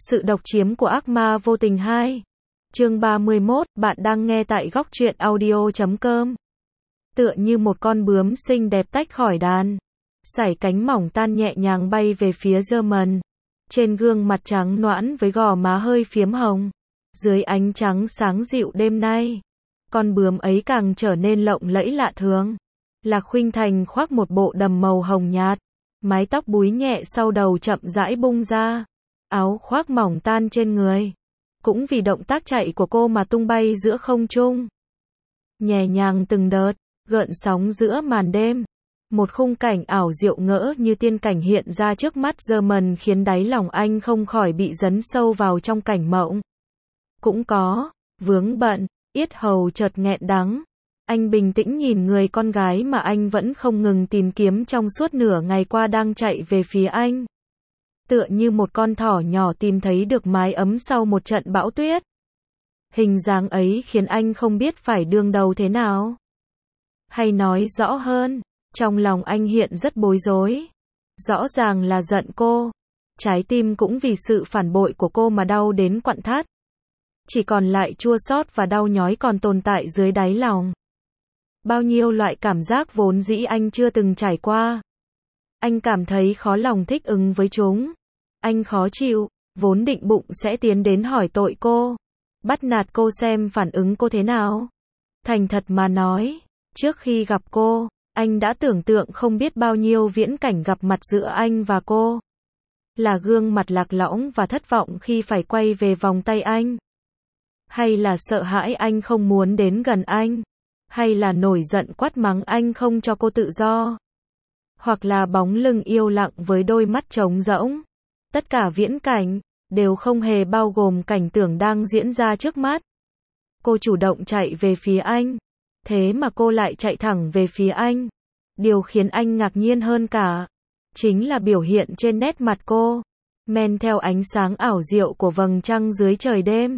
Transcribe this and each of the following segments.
Sự độc chiếm của ác ma vô tình 2. Chương 31, bạn đang nghe tại góc truyện audio.com. Tựa như một con bướm xinh đẹp tách khỏi đàn, sải cánh mỏng tan nhẹ nhàng bay về phía German. Trên gương mặt trắng nõn với gò má hơi phiếm hồng, dưới ánh trắng sáng dịu đêm nay, con bướm ấy càng trở nên lộng lẫy lạ thường. Lạc Khuynh Thành khoác một bộ đầm màu hồng nhạt, mái tóc búi nhẹ sau đầu chậm rãi bung ra, áo khoác mỏng tan trên người, cũng vì động tác chạy của cô mà tung bay giữa không trung. Nhẹ nhàng từng đợt, gợn sóng giữa màn đêm. Một khung cảnh ảo diệu ngỡ như tiên cảnh hiện ra trước mắt German khiến đáy lòng anh không khỏi bị dấn sâu vào trong cảnh mộng. Cũng có, vướng bận, yết hầu chợt nghẹn đắng. Anh bình tĩnh nhìn người con gái mà anh vẫn không ngừng tìm kiếm trong suốt nửa ngày qua đang chạy về phía anh. Tựa như một con thỏ nhỏ tìm thấy được mái ấm sau một trận bão tuyết. Hình dáng ấy khiến anh không biết phải đương đầu thế nào. Hay nói rõ hơn, trong lòng anh hiện rất bối rối. Rõ ràng là giận cô, trái tim cũng vì sự phản bội của cô mà đau đến quặn thắt. Chỉ còn lại chua xót và đau nhói còn tồn tại dưới đáy lòng. Bao nhiêu loại cảm giác vốn dĩ anh chưa từng trải qua. Anh cảm thấy khó lòng thích ứng với chúng. Anh khó chịu, vốn định bụng sẽ tiến đến hỏi tội cô, bắt nạt cô xem phản ứng cô thế nào. Thành thật mà nói, trước khi gặp cô, anh đã tưởng tượng không biết bao nhiêu viễn cảnh gặp mặt giữa anh và cô. Là gương mặt lạc lõng và thất vọng khi phải quay về vòng tay anh. Hay là sợ hãi anh không muốn đến gần anh. Hay là nổi giận quát mắng anh không cho cô tự do. Hoặc là bóng lưng yêu lặng với đôi mắt trống rỗng. Tất cả viễn cảnh, đều không hề bao gồm cảnh tượng đang diễn ra trước mắt. Cô chủ động chạy về phía anh. Thế mà cô lại chạy thẳng về phía anh. Điều khiến anh ngạc nhiên hơn cả, chính là biểu hiện trên nét mặt cô, men theo ánh sáng ảo diệu của vầng trăng dưới trời đêm.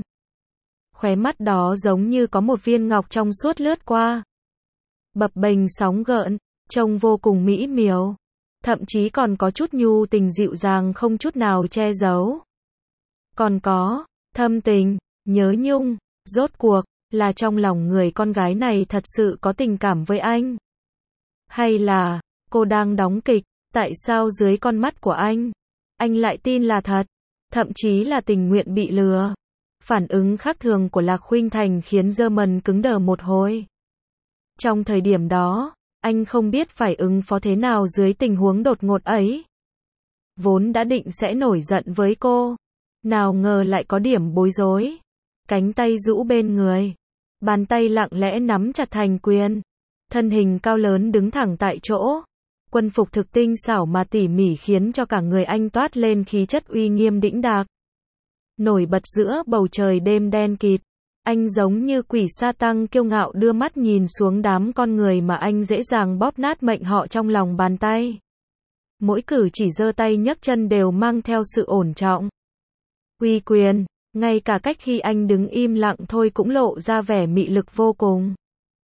Khóe mắt đó giống như có một viên ngọc trong suốt lướt qua. Bập bềnh sóng gợn, trông vô cùng mỹ miều. Thậm chí còn có chút nhu tình dịu dàng không chút nào che giấu. Còn có, thâm tình, nhớ nhung, rốt cuộc, là trong lòng người con gái này thật sự có tình cảm với anh. Hay là, cô đang đóng kịch, tại sao dưới con mắt của anh lại tin là thật, thậm chí là tình nguyện bị lừa. Phản ứng khác thường của Lạc Khuynh Thành khiến German cứng đờ một hồi. Trong thời điểm đó, anh không biết phải ứng phó thế nào dưới tình huống đột ngột ấy. Vốn đã định sẽ nổi giận với cô, nào ngờ lại có điểm bối rối. Cánh tay rũ bên người, bàn tay lặng lẽ nắm chặt thành quyền. Thân hình cao lớn đứng thẳng tại chỗ. Quân phục thực tinh xảo mà tỉ mỉ khiến cho cả người anh toát lên khí chất uy nghiêm đĩnh đạc. Nổi bật giữa bầu trời đêm đen kịt, anh giống như quỷ sa tăng kiêu ngạo đưa mắt nhìn xuống đám con người mà anh dễ dàng bóp nát mệnh họ trong lòng bàn tay. Mỗi cử chỉ giơ tay nhấc chân đều mang theo sự ổn trọng, uy quyền, ngay cả cách khi anh đứng im lặng thôi cũng lộ ra vẻ mị lực vô cùng.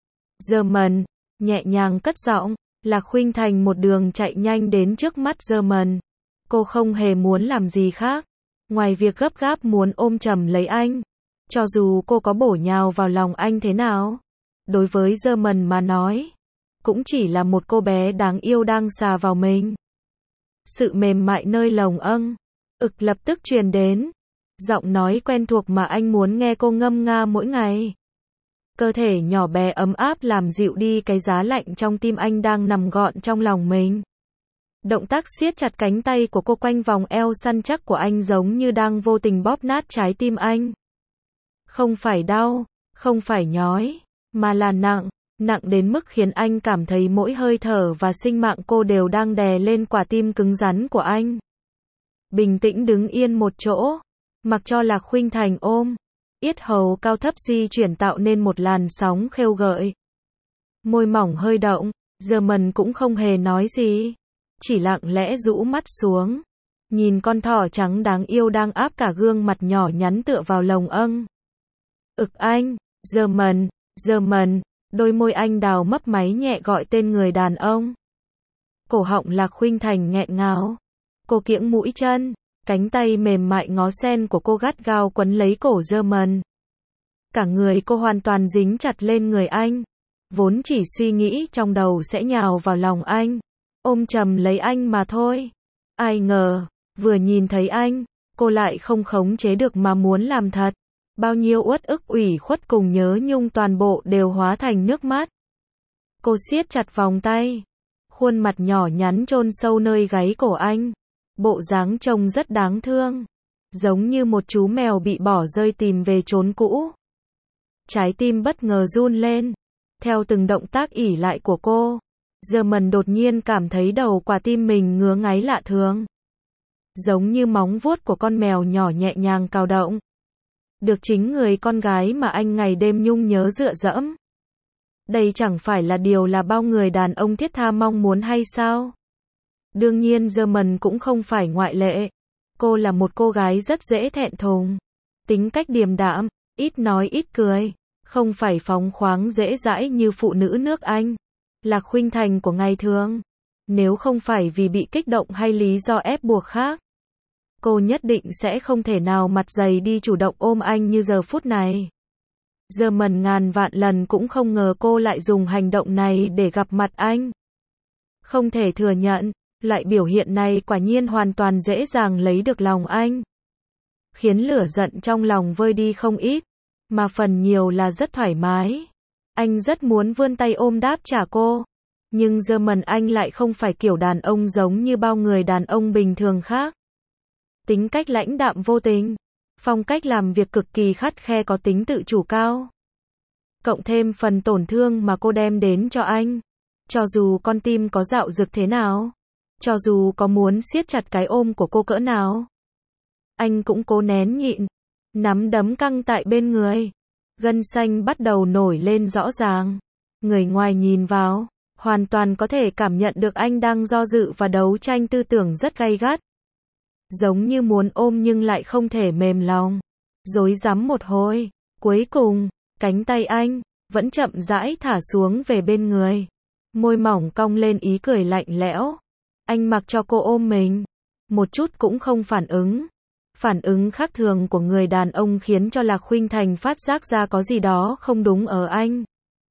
German, nhẹ nhàng cất giọng. Lạc Khuynh Thành một đường chạy nhanh đến trước mắt German. Cô không hề muốn làm gì khác, ngoài việc gấp gáp muốn ôm chầm lấy anh. Cho dù cô có bổ nhào vào lòng anh thế nào, đối với German mà nói, cũng chỉ là một cô bé đáng yêu đang sà vào mình. Sự mềm mại nơi lồng ực lập tức truyền đến. Giọng nói quen thuộc mà anh muốn nghe cô ngâm nga mỗi ngày. Cơ thể nhỏ bé ấm áp làm dịu đi cái giá lạnh trong tim anh đang nằm gọn trong lòng mình. Động tác siết chặt cánh tay của cô quanh vòng eo săn chắc của anh giống như đang vô tình bóp nát trái tim anh. Không phải đau, không phải nhói, mà là nặng, nặng đến mức khiến anh cảm thấy mỗi hơi thở và sinh mạng cô đều đang đè lên quả tim cứng rắn của anh. Bình tĩnh đứng yên một chỗ, mặc cho Lạc Khuynh Thành ôm. Yết hầu cao thấp di chuyển tạo nên một làn sóng khêu gợi. Môi mỏng hơi động, German cũng không hề nói gì, chỉ lặng lẽ rũ mắt xuống, nhìn con thỏ trắng đáng yêu đang áp cả gương mặt nhỏ nhắn tựa vào lồng ực anh. German, đôi môi anh đào mấp máy nhẹ gọi tên người đàn ông. Cổ họng Lạc Khuynh Thành nghẹn ngào. Cô kiễng mũi chân, Cánh tay mềm mại ngó sen của cô gắt gao quấn lấy cổ German. Cả người cô hoàn toàn dính chặt lên người anh. Vốn chỉ suy nghĩ trong đầu sẽ nhào vào lòng anh, ôm chầm lấy anh mà thôi. Ai ngờ, vừa nhìn thấy anh, cô lại không khống chế được mà muốn làm thật. Bao nhiêu uất ức ủy khuất cùng nhớ nhung toàn bộ đều hóa thành nước mắt. Cô siết chặt vòng tay, khuôn mặt nhỏ nhắn chôn sâu nơi gáy cổ anh. Bộ dáng trông rất đáng thương, giống như một chú mèo bị bỏ rơi tìm về chốn cũ. Trái tim bất ngờ run lên, theo từng động tác ỉ lại của cô. German đột nhiên cảm thấy đầu quả tim mình ngứa ngáy lạ thường. Giống như móng vuốt của con mèo nhỏ nhẹ nhàng cào động. Được chính người con gái mà anh ngày đêm nhung nhớ dựa dẫm. Đây chẳng phải là điều là bao người đàn ông thiết tha mong muốn hay sao? Đương nhiên German cũng không phải ngoại lệ. Cô là một cô gái rất dễ thẹn thùng. Tính cách điềm đạm, ít nói ít cười. Không phải phóng khoáng dễ dãi như phụ nữ nước Anh. Lạc Khuynh Thành của ngày thường. Nếu không phải vì bị kích động hay lý do ép buộc khác, cô nhất định sẽ không thể nào mặt dày đi chủ động ôm anh như giờ phút này. German ngàn vạn lần cũng không ngờ cô lại dùng hành động này để gặp mặt anh. Không thể thừa nhận, loại biểu hiện này quả nhiên hoàn toàn dễ dàng lấy được lòng anh. Khiến lửa giận trong lòng vơi đi không ít, mà phần nhiều là rất thoải mái. Anh rất muốn vươn tay ôm đáp trả cô. Nhưng German anh lại không phải kiểu đàn ông giống như bao người đàn ông bình thường khác. Tính cách lãnh đạm vô tình, phong cách làm việc cực kỳ khắt khe có tính tự chủ cao. Cộng thêm phần tổn thương mà cô đem đến cho anh. Cho dù con tim có dạo dực thế nào, cho dù có muốn siết chặt cái ôm của cô cỡ nào, anh cũng cố nén nhịn. Nắm đấm căng tại bên người, gân xanh bắt đầu nổi lên rõ ràng. Người ngoài nhìn vào, hoàn toàn có thể cảm nhận được anh đang do dự và đấu tranh tư tưởng rất gay gắt. Giống như muốn ôm nhưng lại không thể mềm lòng. Rối rắm một hồi, cuối cùng, cánh tay anh vẫn chậm rãi thả xuống về bên người. Môi mỏng cong lên ý cười lạnh lẽo. Anh mặc cho cô ôm mình, một chút cũng không phản ứng. Phản ứng khác thường của người đàn ông khiến cho Lạc Khuynh Thành phát giác ra có gì đó không đúng ở anh.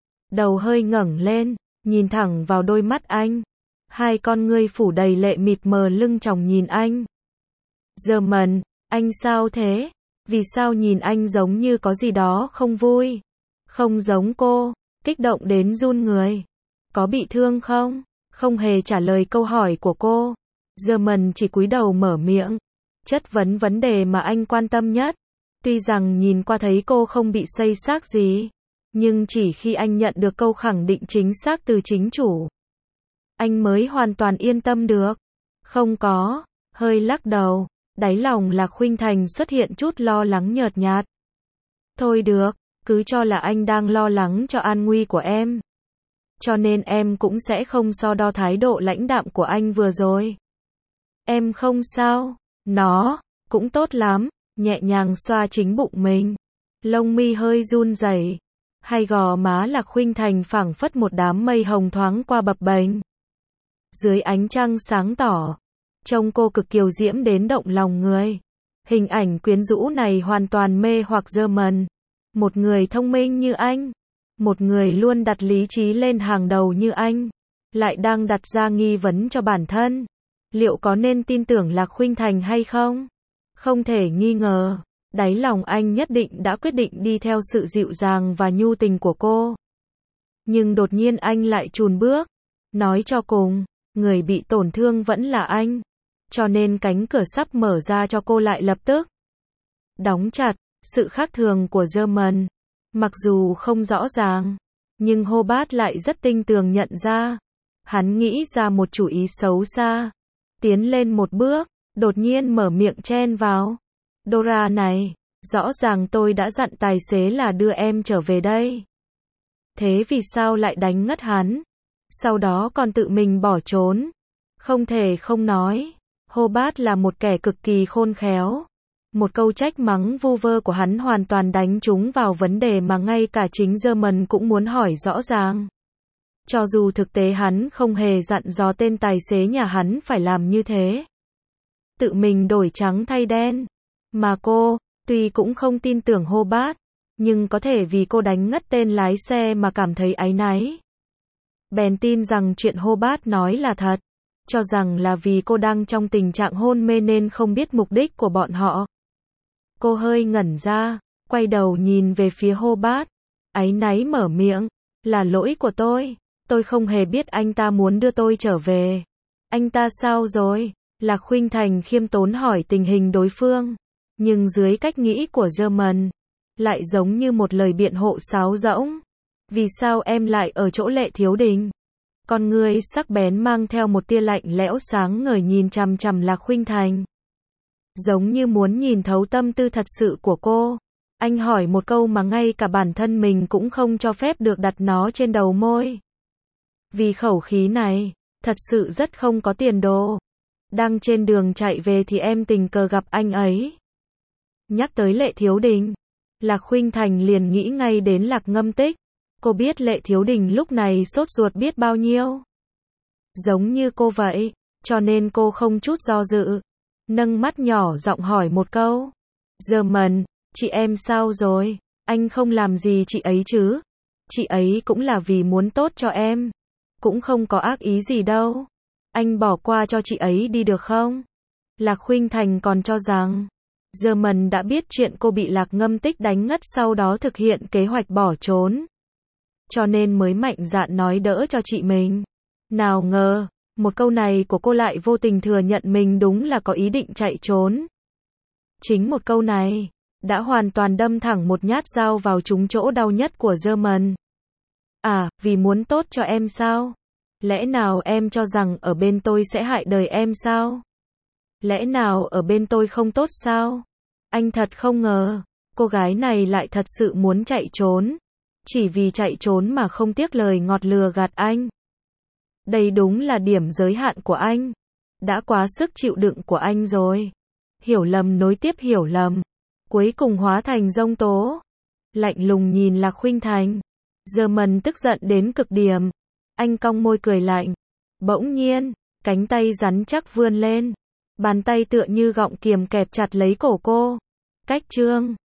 Đầu hơi ngẩng lên, nhìn thẳng vào đôi mắt anh. Hai con ngươi phủ đầy lệ mịt mờ lưng tròng nhìn anh. German, anh sao thế? Vì sao nhìn anh giống như có gì đó không vui? Không giống cô, kích động đến run người. Có bị thương không? Không hề trả lời câu hỏi của cô. German chỉ cúi đầu mở miệng, chất vấn vấn đề mà anh quan tâm nhất. Tuy rằng nhìn qua thấy cô không bị xây xát gì, nhưng chỉ khi anh nhận được câu khẳng định chính xác từ chính chủ, anh mới hoàn toàn yên tâm được. Không có, hơi lắc đầu, đáy lòng Lạc Khuynh Thành xuất hiện chút lo lắng nhợt nhạt. Thôi được, cứ cho là anh đang lo lắng cho an nguy của em. Cho nên em cũng sẽ không so đo thái độ lãnh đạm của anh vừa rồi. Em không sao, nó cũng tốt lắm, nhẹ nhàng xoa chính bụng mình. Lông mi hơi run rẩy, hai gò má Lạc Khuynh Thành phảng phất một đám mây hồng thoáng qua bập bềnh. Dưới ánh trăng sáng tỏ, trông cô cực kiều diễm đến động lòng người. Hình ảnh quyến rũ này hoàn toàn mê hoặc German. Một người thông minh như anh, một người luôn đặt lý trí lên hàng đầu như anh, lại đang đặt ra nghi vấn cho bản thân. Liệu có nên tin tưởng Lạc Khuynh Thành hay không? Không thể nghi ngờ, đáy lòng anh nhất định đã quyết định đi theo sự dịu dàng và nhu tình của cô. Nhưng đột nhiên anh lại chùn bước. Nói cho cùng, người bị tổn thương vẫn là anh. Cho nên cánh cửa sắp mở ra cho cô lại lập tức đóng chặt. Sự khác thường của German, mặc dù không rõ ràng, nhưng Hobart lại rất tinh tường nhận ra. Hắn nghĩ ra một chủ ý xấu xa. Tiến lên một bước, đột nhiên mở miệng chen vào. Dora này, rõ ràng tôi đã dặn tài xế là đưa em trở về đây. Thế vì sao lại đánh ngất hắn? Sau đó còn tự mình bỏ trốn. Không thể không nói, Hobart là một kẻ cực kỳ khôn khéo. Một câu trách mắng vu vơ của hắn hoàn toàn đánh trúng vào vấn đề mà ngay cả chính German cũng muốn hỏi rõ ràng. Cho dù thực tế hắn không hề dặn dò tên tài xế nhà hắn phải làm như thế. tự mình đổi trắng thay đen. Mà cô, tuy cũng không tin tưởng Hobart, nhưng có thể vì cô đánh ngất tên lái xe mà cảm thấy áy náy. Bèn tin rằng chuyện Hobart nói là thật, cho rằng là vì cô đang trong tình trạng hôn mê nên không biết mục đích của bọn họ. Cô hơi ngẩn ra, quay đầu nhìn về phía Hobart, áy náy mở miệng, là lỗi của tôi không hề biết anh ta muốn đưa tôi trở về. Anh ta sao rồi? Lạc Khuynh Thành khiêm tốn hỏi tình hình đối phương, nhưng dưới cách nghĩ của German, lại giống như một lời biện hộ sáo rỗng. Vì sao em lại ở chỗ Lệ Thiếu Đình? Con ngươi sắc bén mang theo một tia lạnh lẽo sáng ngời nhìn chằm chằm Lạc Khuynh Thành. Giống như muốn nhìn thấu tâm tư thật sự của cô. Anh hỏi một câu mà ngay cả bản thân mình cũng không cho phép được đặt nó trên đầu môi. Vì khẩu khí này, thật sự rất không có tiền đồ. Đang trên đường chạy về thì em tình cờ gặp anh ấy. Nhắc tới Lệ Thiếu Đình, Lạc Khuynh Thành liền nghĩ ngay đến Lạc Ngâm Tích. Cô biết Lệ Thiếu Đình lúc này sốt ruột biết bao nhiêu. Giống như cô vậy, cho nên cô không chút do dự, nâng mắt nhỏ giọng hỏi một câu. German, chị em sao rồi? Anh không làm gì chị ấy chứ? Chị ấy cũng là vì muốn tốt cho em. Cũng không có ác ý gì đâu. Anh bỏ qua cho chị ấy đi được không? Lạc Khuynh Thành còn cho rằng German đã biết chuyện cô bị Lạc Ngâm Tích đánh ngất sau đó thực hiện kế hoạch bỏ trốn. Cho nên mới mạnh dạn nói đỡ cho chị mình. Nào ngờ, một câu này của cô lại vô tình thừa nhận mình đúng là có ý định chạy trốn. Chính một câu này đã hoàn toàn đâm thẳng một nhát dao vào trúng chỗ đau nhất của German. À, vì muốn tốt cho em sao? Lẽ nào em cho rằng ở bên tôi sẽ hại đời em sao? Lẽ nào ở bên tôi không tốt sao? Anh thật không ngờ, cô gái này lại thật sự muốn chạy trốn. Chỉ vì chạy trốn mà không tiếc lời ngọt lừa gạt anh. Đây đúng là điểm giới hạn của anh. Đã quá sức chịu đựng của anh rồi. Hiểu lầm nối tiếp hiểu lầm. Cuối cùng hóa thành giông tố. Lạnh lùng nhìn Lạc Khuynh Thành. German tức giận đến cực điểm. Anh cong môi cười lạnh. Bỗng nhiên, cánh tay rắn chắc vươn lên. Bàn tay tựa như gọng kiềm kẹp chặt lấy cổ cô. Cách chương